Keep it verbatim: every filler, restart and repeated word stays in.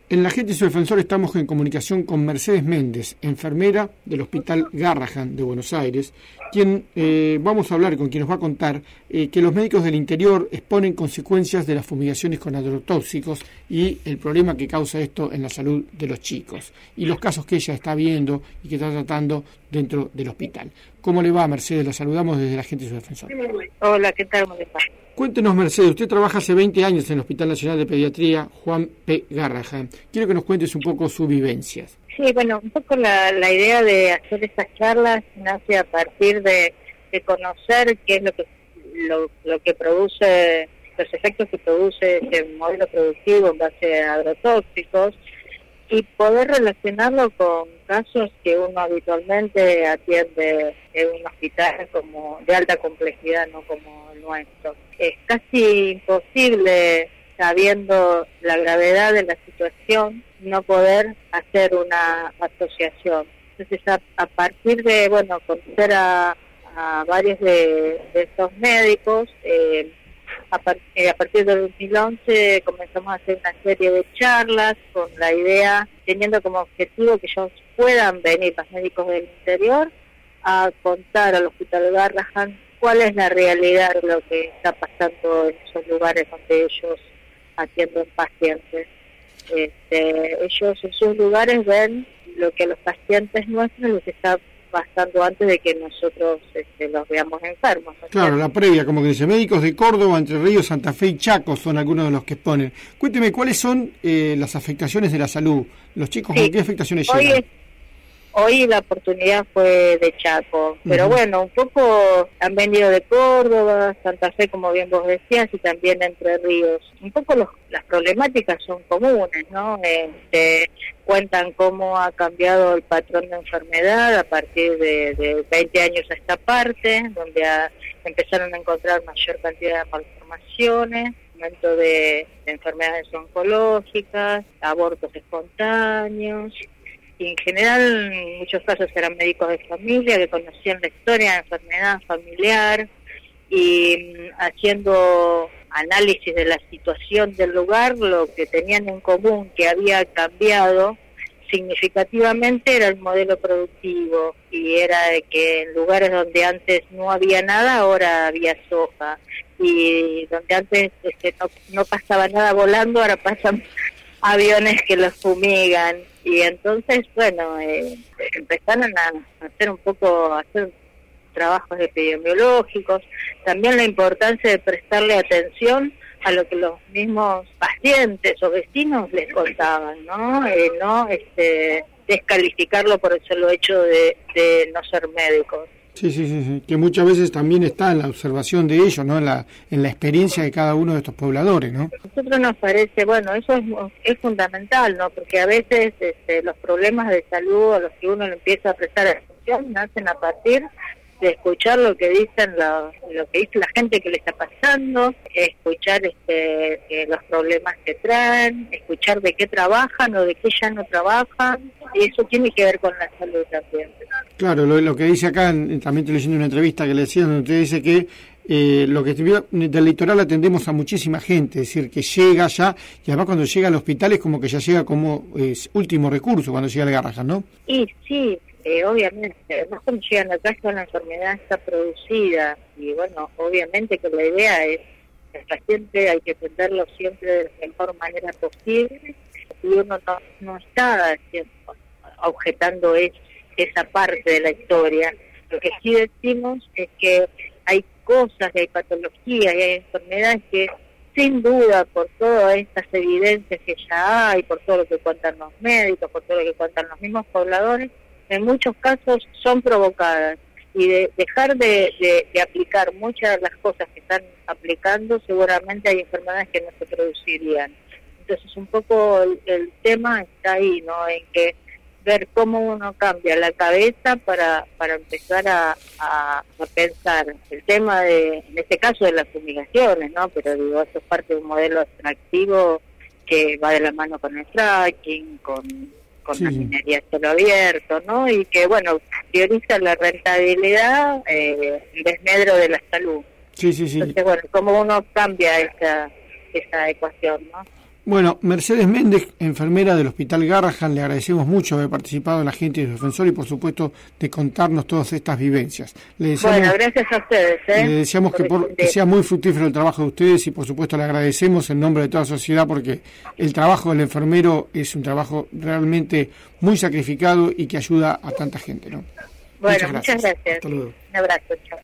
En La Gente y su Defensor estamos en comunicación con Mercedes Méndez, enfermera del Hospital Garrahan de Buenos Aires, quien eh, vamos a hablar, con quien nos va a contar eh, que los médicos del interior exponen consecuencias de las fumigaciones con agrotóxicos y el problema que causa esto en la salud de los chicos, y los casos que ella está viendo y que está tratando dentro del hospital. ¿Cómo le va, Mercedes? La saludamos desde La Gente y su Defensor. Hola, ¿qué tal? ¿Cómo le va? Cuéntenos, Mercedes, usted trabaja hace veinte años en el Hospital Nacional de Pediatría Juan P. Garrahan. Quiero que nos cuentes un poco sus vivencias. Sí, bueno, un poco la, la idea de hacer estas charlas nace a partir de, de conocer qué es lo que lo, lo que produce, los efectos que produce ese modelo productivo en base a agrotóxicos, y poder relacionarlo con casos que uno habitualmente atiende en un hospital como de alta complejidad, no como el nuestro. Es casi imposible, sabiendo la gravedad de la situación, no poder hacer una asociación. Entonces, a, a partir de, bueno, conocer a, a varios de, de estos médicos, eh, A, par eh, a partir del dos mil once comenzamos a hacer una serie de charlas con la idea, teniendo como objetivo que ellos puedan venir, los médicos del interior, a contar al Hospital Garrahan cuál es la realidad de lo que está pasando en esos lugares donde ellos atienden pacientes. Este, ellos en sus lugares ven lo que los pacientes nuestros les está pasando antes de que nosotros este, los veamos enfermos, ¿no? Claro, la previa, como que dice, médicos de Córdoba, Entre Ríos, Santa Fe y Chaco son algunos de los que exponen. Cuénteme, ¿cuáles son eh, las afectaciones de la salud? ¿Los chicos sí. con qué afectaciones hoy llegan? Es, hoy la oportunidad fue de Chaco, pero uh-huh. bueno, un poco han venido de Córdoba, Santa Fe, como bien vos decías, y también Entre Ríos. Un poco los, las problemáticas son comunes, ¿no? Este, cuentan cómo ha cambiado el patrón de enfermedad a partir de, de veinte años a esta parte, donde ha, empezaron a encontrar mayor cantidad de malformaciones, aumento de, de enfermedades oncológicas, abortos espontáneos, y en general en muchos casos eran médicos de familia que conocían la historia de enfermedad familiar, y haciendo análisis de la situación del lugar, lo que tenían en común que había cambiado significativamente era el modelo productivo, y era de que en lugares donde antes no había nada, ahora había soja, y donde antes este, no, no pasaba nada volando, ahora pasan aviones que los fumigan. Y entonces, bueno, eh, empezaron a hacer un poco, a hacer trabajos epidemiológicos, también la importancia de prestarle atención a lo que los mismos pacientes o vecinos les contaban, ¿no? Eh, no este, descalificarlo por el solo hecho de, de no ser médicos. Sí, sí, sí, sí, que muchas veces también está en la observación de ellos, ¿no? En la, en la experiencia de cada uno de estos pobladores, ¿no? A nosotros nos parece, bueno, eso es, es fundamental, ¿no? Porque a veces este, los problemas de salud a los que uno le empieza a prestar atención nacen a partir de escuchar lo que dicen la, lo que dice la gente que le está pasando, escuchar este, eh, los problemas que traen, escuchar de qué trabajan o de qué ya no trabajan, y eso tiene que ver con la salud también. Claro, lo, lo que dice acá, también estoy leyendo una entrevista que le decían, donde usted dice que eh, lo que del litoral atendemos a muchísima gente, es decir, que llega ya, y además cuando llega al hospital es como que ya llega como eh, último recurso cuando llega al Garrahan, ¿no? Y sí, Eh, obviamente, además cuando llegan a casa la enfermedad está producida, y bueno, obviamente que la idea es el paciente hay que atenderlo siempre de la mejor manera posible, y uno no, no está haciendo, objetando es, esa parte de la historia. Lo que sí decimos es que hay cosas, hay patologías y hay enfermedades que sin duda, por todas estas evidencias que ya hay, por todo lo que cuentan los médicos, por todo lo que cuentan los mismos pobladores, en muchos casos son provocadas, y de dejar de, de, de aplicar muchas de las cosas que están aplicando, seguramente hay enfermedades que no se producirían. Entonces un poco el, el tema está ahí, ¿no? En que ver cómo uno cambia la cabeza para para empezar a, a, a pensar el tema de, en este caso de las fumigaciones, ¿no? Pero digo, eso es parte de un modelo extractivo que va de la mano con el fracking, con con sí. la minería a cielo abierto, ¿no? Y que, bueno, prioriza la rentabilidad eh, en desmedro de la salud. Sí, sí, sí. Entonces, bueno, cómo uno cambia esa, esa ecuación, ¿no? Bueno, Mercedes Méndez, enfermera del Hospital Garrahan, le agradecemos mucho haber participado en la Gente del Defensor y, por supuesto, de contarnos todas estas vivencias. Le deseamos, bueno, gracias a ustedes. ¿eh? Le deseamos que, por, que sea muy fructífero el trabajo de ustedes y, por supuesto, le agradecemos en nombre de toda la sociedad porque el trabajo del enfermero es un trabajo realmente muy sacrificado y que ayuda a tanta gente, ¿no? Bueno, muchas gracias. Muchas gracias. Hasta luego. Un abrazo, chao.